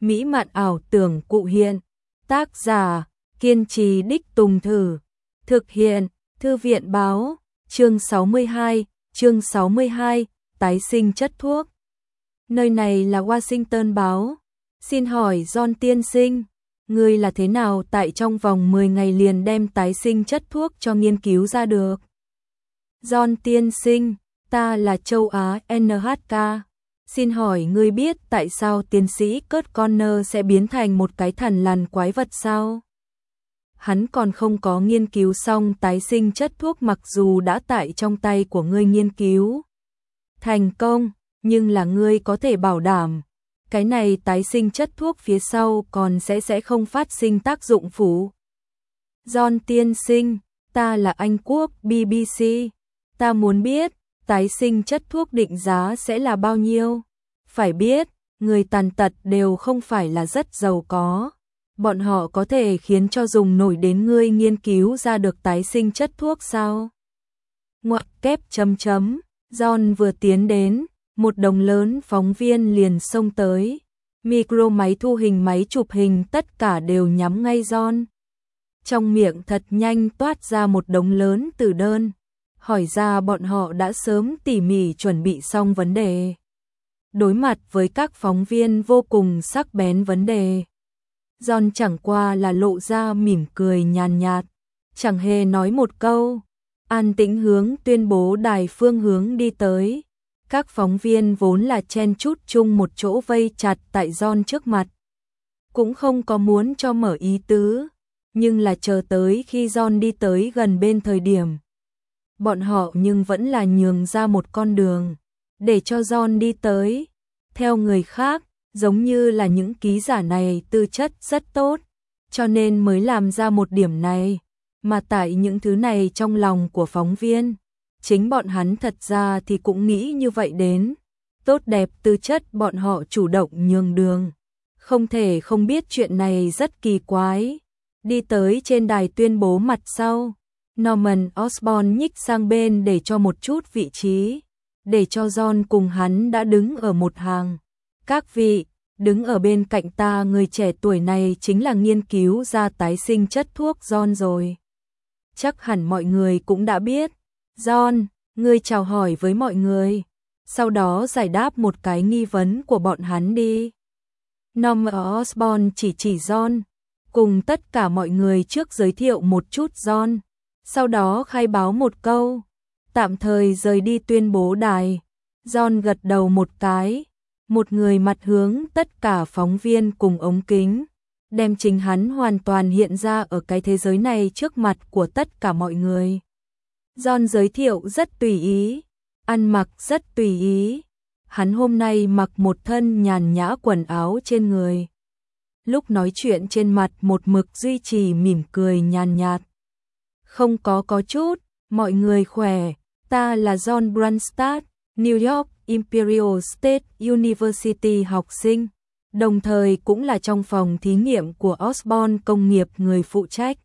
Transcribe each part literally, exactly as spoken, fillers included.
mỹ mạn ảo tưởng cụ hiện. Tác giả, kiên trì đích tùng thử. Thực hiện, Thư viện báo, chương sáu mươi hai, chương sáu mươi hai, tái sinh chất thuốc. Nơi này là Washington báo. Xin hỏi John tiên sinh, ngươi là thế nào tại trong vòng mười ngày liền đem tái sinh chất thuốc cho nghiên cứu ra được? John tiên sinh, ta là châu Á en hát ca. Xin hỏi ngươi biết tại sao tiến sĩ Kurt Connor sẽ biến thành một cái thằn lằn quái vật sao? Hắn còn không có nghiên cứu xong tái sinh chất thuốc mặc dù đã tại trong tay của ngươi nghiên cứu thành công, nhưng là ngươi có thể bảo đảm cái này tái sinh chất thuốc phía sau còn sẽ sẽ không phát sinh tác dụng phụ. John tiên sinh, ta là Anh Quốc bê bê xê, ta muốn biết tái sinh chất thuốc định giá sẽ là bao nhiêu? Phải biết, người tàn tật đều không phải là rất giàu có. Bọn họ có thể khiến cho dùng nổi đến ngươi nghiên cứu ra được tái sinh chất thuốc sao? Ngoặc kép chấm chấm, John vừa tiến đến, một đồng lớn phóng viên liền xông tới. Micro, máy thu hình, máy chụp hình tất cả đều nhắm ngay John. Trong miệng thật nhanh toát ra một đống lớn từ đơn. Hỏi ra bọn họ đã sớm tỉ mỉ chuẩn bị xong vấn đề. Đối mặt với các phóng viên vô cùng sắc bén vấn đề, John chẳng qua là lộ ra mỉm cười nhàn nhạt, chẳng hề nói một câu, an tĩnh hướng tuyên bố đài phương hướng đi tới. Các phóng viên vốn là chen chúc chung một chỗ vây chặt tại John trước mặt, cũng không có muốn cho mở ý tứ, nhưng là chờ tới khi John đi tới gần bên thời điểm, bọn họ nhưng vẫn là nhường ra một con đường để cho John đi tới. Theo người khác, giống như là những ký giả này tư chất rất tốt, cho nên mới làm ra một điểm này, mà tại những thứ này trong lòng của phóng viên, chính bọn hắn thật ra thì cũng nghĩ như vậy đến. Tốt đẹp tư chất bọn họ chủ động nhường đường, không thể không biết chuyện này rất kỳ quái. Đi tới trên đài tuyên bố mặt sau, Norman Osborn nhích sang bên để cho một chút vị trí, để cho John cùng hắn đã đứng ở một hàng. Các vị, đứng ở bên cạnh ta người trẻ tuổi này chính là nghiên cứu ra tái sinh chất thuốc John rồi. Chắc hẳn mọi người cũng đã biết. John, ngươi chào hỏi với mọi người, sau đó giải đáp một cái nghi vấn của bọn hắn đi. Norman Osborn chỉ chỉ John, cùng tất cả mọi người trước giới thiệu một chút John, sau đó khai báo một câu, tạm thời rời đi tuyên bố đài. John gật đầu một cái, một người mặt hướng tất cả phóng viên cùng ống kính, đem chính hắn hoàn toàn hiện ra ở cái thế giới này trước mặt của tất cả mọi người. John giới thiệu rất tùy ý, ăn mặc rất tùy ý. Hắn hôm nay mặc một thân nhàn nhã quần áo trên người. Lúc nói chuyện trên mặt một mực duy trì mỉm cười nhàn nhạt. Không có có chút, mọi người khỏe, ta là John Brunstad, New York Imperial State University học sinh, đồng thời cũng là trong phòng thí nghiệm của Osborn công nghiệp người phụ trách.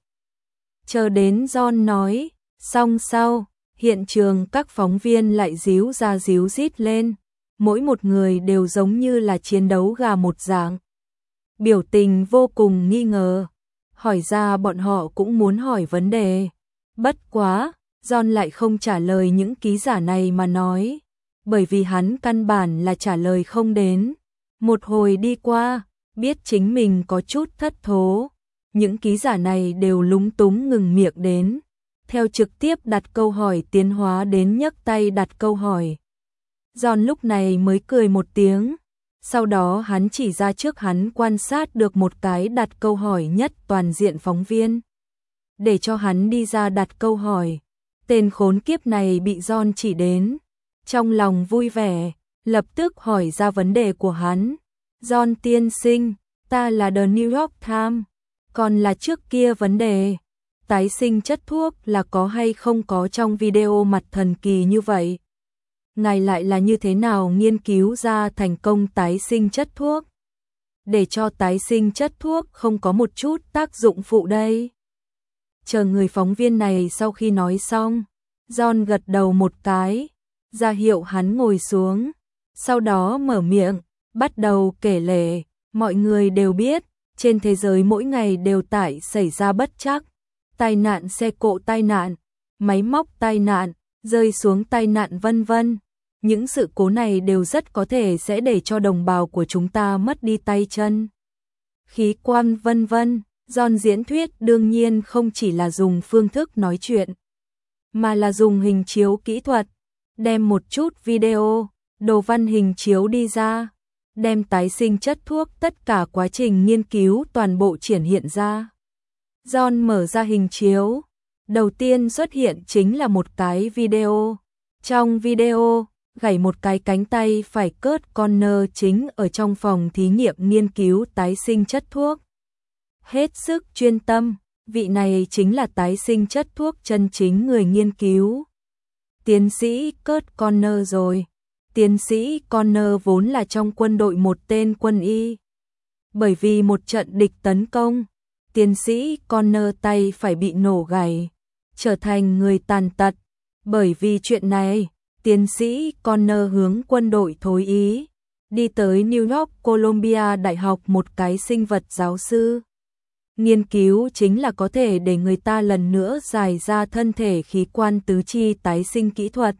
Chờ đến John nói, xong sau, hiện trường các phóng viên lại díu ra díu rít lên, mỗi một người đều giống như là chiến đấu gà một dạng. Biểu tình vô cùng nghi ngờ, hỏi ra bọn họ cũng muốn hỏi vấn đề. Bất quá, John lại không trả lời những ký giả này mà nói, bởi vì hắn căn bản là trả lời không đến. Một hồi đi qua, biết chính mình có chút thất thố, những ký giả này đều lúng túng ngừng miệng đến, theo trực tiếp đặt câu hỏi tiến hóa đến nhấc tay đặt câu hỏi. John lúc này mới cười một tiếng, sau đó hắn chỉ ra trước hắn quan sát được một cái đặt câu hỏi nhất toàn diện phóng viên, để cho hắn đi ra đặt câu hỏi. Tên khốn kiếp này bị John chỉ đến, trong lòng vui vẻ, lập tức hỏi ra vấn đề của hắn. John tiên sinh, ta là The New York Times, còn là trước kia vấn đề, tái sinh chất thuốc là có hay không có trong video mặt thần kỳ như vậy? Ngài lại là như thế nào nghiên cứu ra thành công tái sinh chất thuốc, để cho tái sinh chất thuốc không có một chút tác dụng phụ đây? Chờ người phóng viên này sau khi nói xong, John gật đầu một cái, ra hiệu hắn ngồi xuống, sau đó mở miệng, bắt đầu kể lể, Mọi người đều biết, trên thế giới mỗi ngày đều tải xảy ra bất trắc, tai nạn xe cộ tai nạn, máy móc tai nạn, rơi xuống tai nạn vân vân. Những sự cố này đều rất có thể sẽ để cho đồng bào của chúng ta mất đi tay chân, khí quan vân vân. John diễn thuyết đương nhiên không chỉ là dùng phương thức nói chuyện, mà là dùng hình chiếu kỹ thuật, đem một chút video, đồ văn hình chiếu đi ra, đem tái sinh chất thuốc tất cả quá trình nghiên cứu toàn bộ triển hiện ra. John mở ra hình chiếu, đầu tiên xuất hiện chính là một cái video. Trong video, gãy một cái cánh tay phải Kurt Conner chính ở trong phòng thí nghiệm nghiên cứu tái sinh chất thuốc. Hết sức chuyên tâm, vị này chính là tái sinh chất thuốc chân chính người nghiên cứu. Tiến sĩ Kurt Conner rồi. Tiến sĩ Conner vốn là trong quân đội một tên quân y. Bởi vì một trận địch tấn công, tiến sĩ Conner tay phải bị nổ gãy, trở thành người tàn tật. Bởi vì chuyện này, tiến sĩ Conner hướng quân đội thối ý, đi tới New York Columbia Đại học một cái sinh vật giáo sư. Nghiên cứu chính là có thể để người ta lần nữa giải ra thân thể khí quan tứ chi tái sinh kỹ thuật.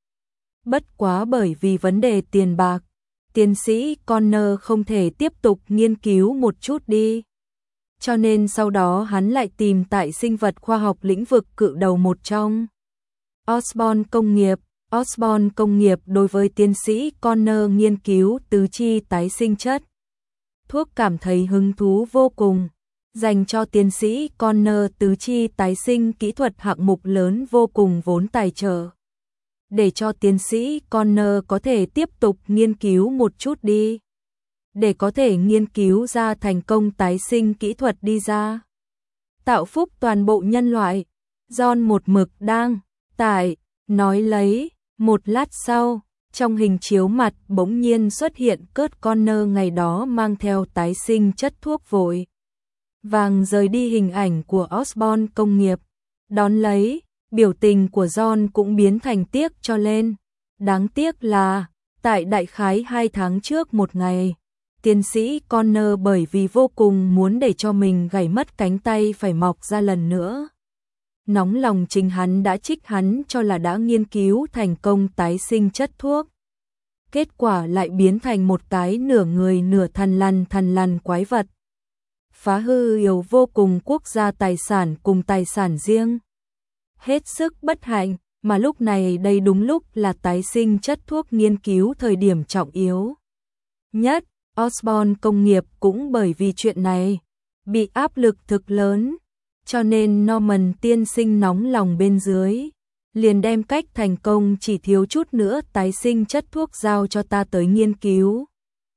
Bất quá bởi vì vấn đề tiền bạc, tiến sĩ Conner không thể tiếp tục nghiên cứu một chút đi. Cho nên sau đó hắn lại tìm tại sinh vật khoa học lĩnh vực cự đầu một trong. Osborne công nghiệp. Osborne công nghiệp đối với tiến sĩ Conner nghiên cứu tứ chi tái sinh chất thuốc cảm thấy hứng thú vô cùng, dành cho tiến sĩ Conner tứ chi tái sinh kỹ thuật hạng mục lớn vô cùng vốn tài trợ. Để cho tiến sĩ Conner có thể tiếp tục nghiên cứu một chút đi. Để có thể nghiên cứu ra thành công tái sinh kỹ thuật đi ra. Tạo phúc toàn bộ nhân loại. John một mực đang tải, nói lấy. Một lát sau, trong hình chiếu mặt bỗng nhiên xuất hiện Kurt Conner ngày đó mang theo tái sinh chất thuốc vội vàng rời đi hình ảnh của Osborne công nghiệp. Đón lấy, biểu tình của John cũng biến thành tiếc cho lên. Đáng tiếc là, tại đại khái hai tháng trước một ngày, tiến sĩ Conner bởi vì vô cùng muốn để cho mình gãy mất cánh tay phải mọc ra lần nữa. Nóng lòng chính hắn đã trích hắn cho là đã nghiên cứu thành công tái sinh chất thuốc. Kết quả lại biến thành một cái nửa người nửa thằn lằn thằn lằn quái vật. Phá hư yếu vô cùng quốc gia tài sản cùng tài sản riêng. Hết sức bất hạnh, mà lúc này đây đúng lúc là tái sinh chất thuốc nghiên cứu thời điểm trọng yếu nhất. Osborne công nghiệp cũng bởi vì chuyện này, bị áp lực thực lớn. Cho nên Norman tiên sinh nóng lòng bên dưới, liền đem cách thành công chỉ thiếu chút nữa tái sinh chất thuốc giao cho ta tới nghiên cứu.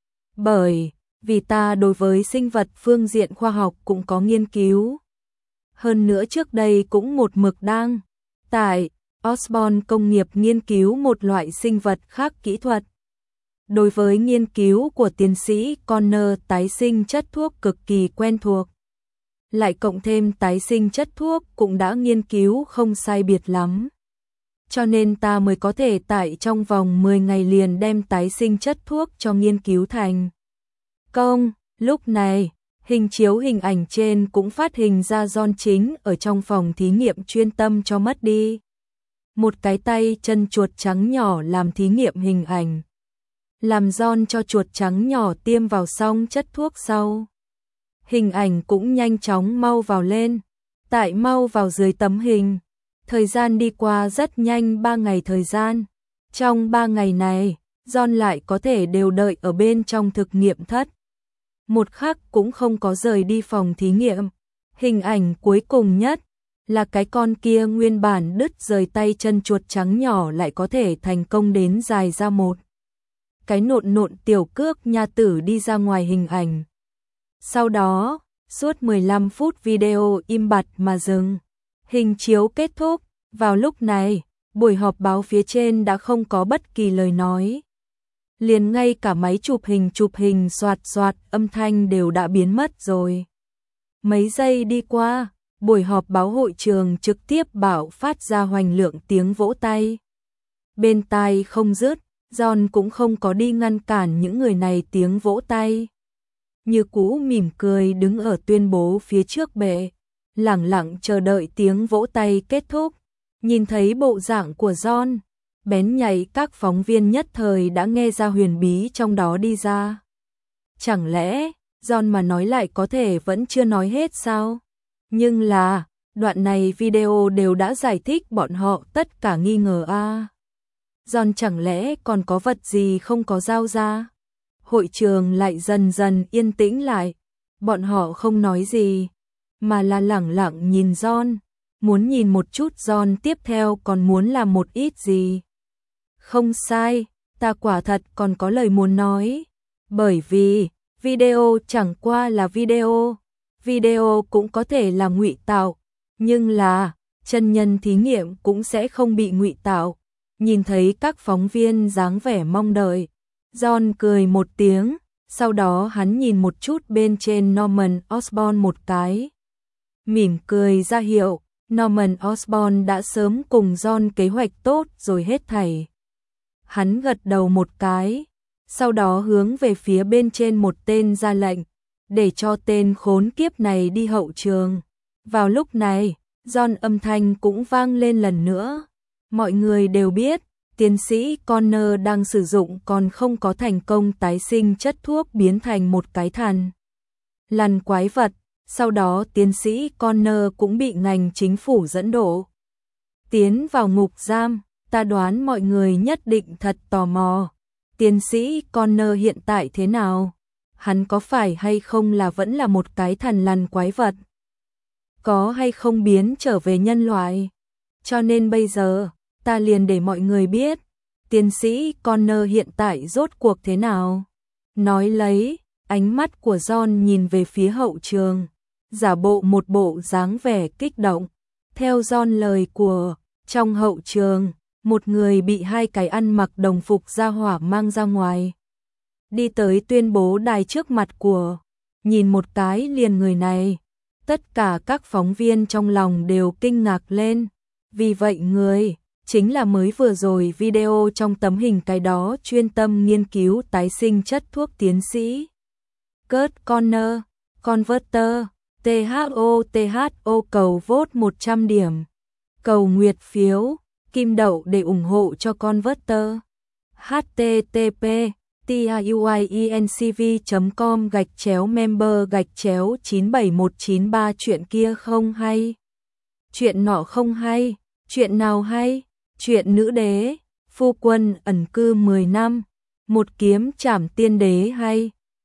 Bởi vì ta đối với sinh vật phương diện khoa học cũng có nghiên cứu. Hơn nữa trước đây cũng một mực đang tại Osborne công nghiệp nghiên cứu một loại sinh vật khác kỹ thuật. Đối với nghiên cứu của tiến sĩ Conner tái sinh chất thuốc cực kỳ quen thuộc. Lại cộng thêm tái sinh chất thuốc cũng đã nghiên cứu không sai biệt lắm. Cho nên ta mới có thể tại trong vòng mười ngày liền đem tái sinh chất thuốc cho nghiên cứu thành công. Lúc này, hình chiếu hình ảnh trên cũng phát hình ra John chính ở trong phòng thí nghiệm chuyên tâm cho mất đi. Một cái tay chân chuột trắng nhỏ làm thí nghiệm hình ảnh. Làm John cho chuột trắng nhỏ tiêm vào xong chất thuốc sau. Hình ảnh cũng nhanh chóng mau vào lên. Tại mau vào dưới tấm hình. Thời gian đi qua rất nhanh ba ngày thời gian. Trong ba ngày này, John lại có thể đều đợi ở bên trong thực nghiệm thất. Một khắc cũng không có rời đi phòng thí nghiệm. Hình ảnh cuối cùng nhất là cái con kia nguyên bản đứt rời tay chân chuột trắng nhỏ lại có thể thành công đến dài ra một. Cái nộn nộn tiểu cước nha tử đi ra ngoài hình ảnh. Sau đó, suốt mười lăm phút video im bặt mà dừng. Hình chiếu kết thúc, vào lúc này, buổi họp báo phía trên đã không có bất kỳ lời nói. Liền ngay cả máy chụp hình chụp hình soạt soạt âm thanh đều đã biến mất rồi. Mấy giây đi qua, buổi họp báo hội trường trực tiếp bạo phát ra hoành lượng tiếng vỗ tay. Bên tai không dứt, John cũng không có đi ngăn cản những người này tiếng vỗ tay. như cũ mỉm cười đứng ở tuyên bố phía trước bệ, lẳng lặng chờ đợi tiếng vỗ tay kết thúc. Nhìn thấy bộ dạng của John, bén nhạy các phóng viên nhất thời đã nghe ra huyền bí trong đó đi ra. Chẳng lẽ, John mà nói lại có thể vẫn chưa nói hết sao? Nhưng là, đoạn này video đều đã giải thích bọn họ tất cả nghi ngờ a. À. John chẳng lẽ còn có vật gì không có giao ra? Hội trường lại dần dần yên tĩnh lại, bọn họ không nói gì, mà là lẳng lặng nhìn John, muốn nhìn một chút John tiếp theo còn muốn làm một ít gì. Không sai, ta quả thật còn có lời muốn nói, bởi vì video chẳng qua là video, video cũng có thể là ngụy tạo, nhưng là chân nhân thí nghiệm cũng sẽ không bị ngụy tạo. Nhìn thấy các phóng viên dáng vẻ mong đợi, John cười một tiếng, sau đó hắn nhìn một chút bên trên Norman Osborn một cái. Mỉm cười ra hiệu, Norman Osborn đã sớm cùng John kế hoạch tốt rồi hết thảy. Hắn gật đầu một cái, sau đó hướng về phía bên trên một tên ra lệnh, để cho tên khốn kiếp này đi hậu trường. Vào lúc này, John âm thanh cũng vang lên lần nữa. Mọi người đều biết, tiến sĩ Connor đang sử dụng còn không có thành công tái sinh chất thuốc biến thành một cái thằn lằn quái vật. Sau đó tiến sĩ Connor cũng bị ngành chính phủ dẫn độ tiến vào ngục giam. Ta đoán mọi người nhất định thật tò mò, tiến sĩ Connor hiện tại thế nào? Hắn có phải hay không là vẫn là một cái thằn lằn quái vật? Có hay không biến trở về nhân loại? Cho nên bây giờ, ta liền để mọi người biết, tiến sĩ Connor hiện tại rốt cuộc thế nào? Nói lấy, ánh mắt của John nhìn về phía hậu trường, giả bộ một bộ dáng vẻ kích động. Theo John lời của, trong hậu trường, một người bị hai cái ăn mặc đồng phục gia hỏa mang ra ngoài. Đi tới tuyên bố đài trước mặt của, nhìn một cái liền người này. Tất cả các phóng viên trong lòng đều kinh ngạc lên. Vì vậy người, chính là mới vừa rồi video trong tấm hình cái đó chuyên tâm nghiên cứu tái sinh chất thuốc tiến sĩ Kurt Connor, Converter, tê hát o tê hát o cầu vote một trăm điểm. Cầu nguyệt phiếu, kim đậu để ủng hộ cho Converter. http tiuiencv chấm com gạch chéo member gạch chéo chín bảy một chín ba chuyện kia không hay. Chuyện nọ không hay, chuyện nào hay? Chuyện nữ đế, phu quân ẩn cư mười năm, một kiếm trảm tiên đế hay.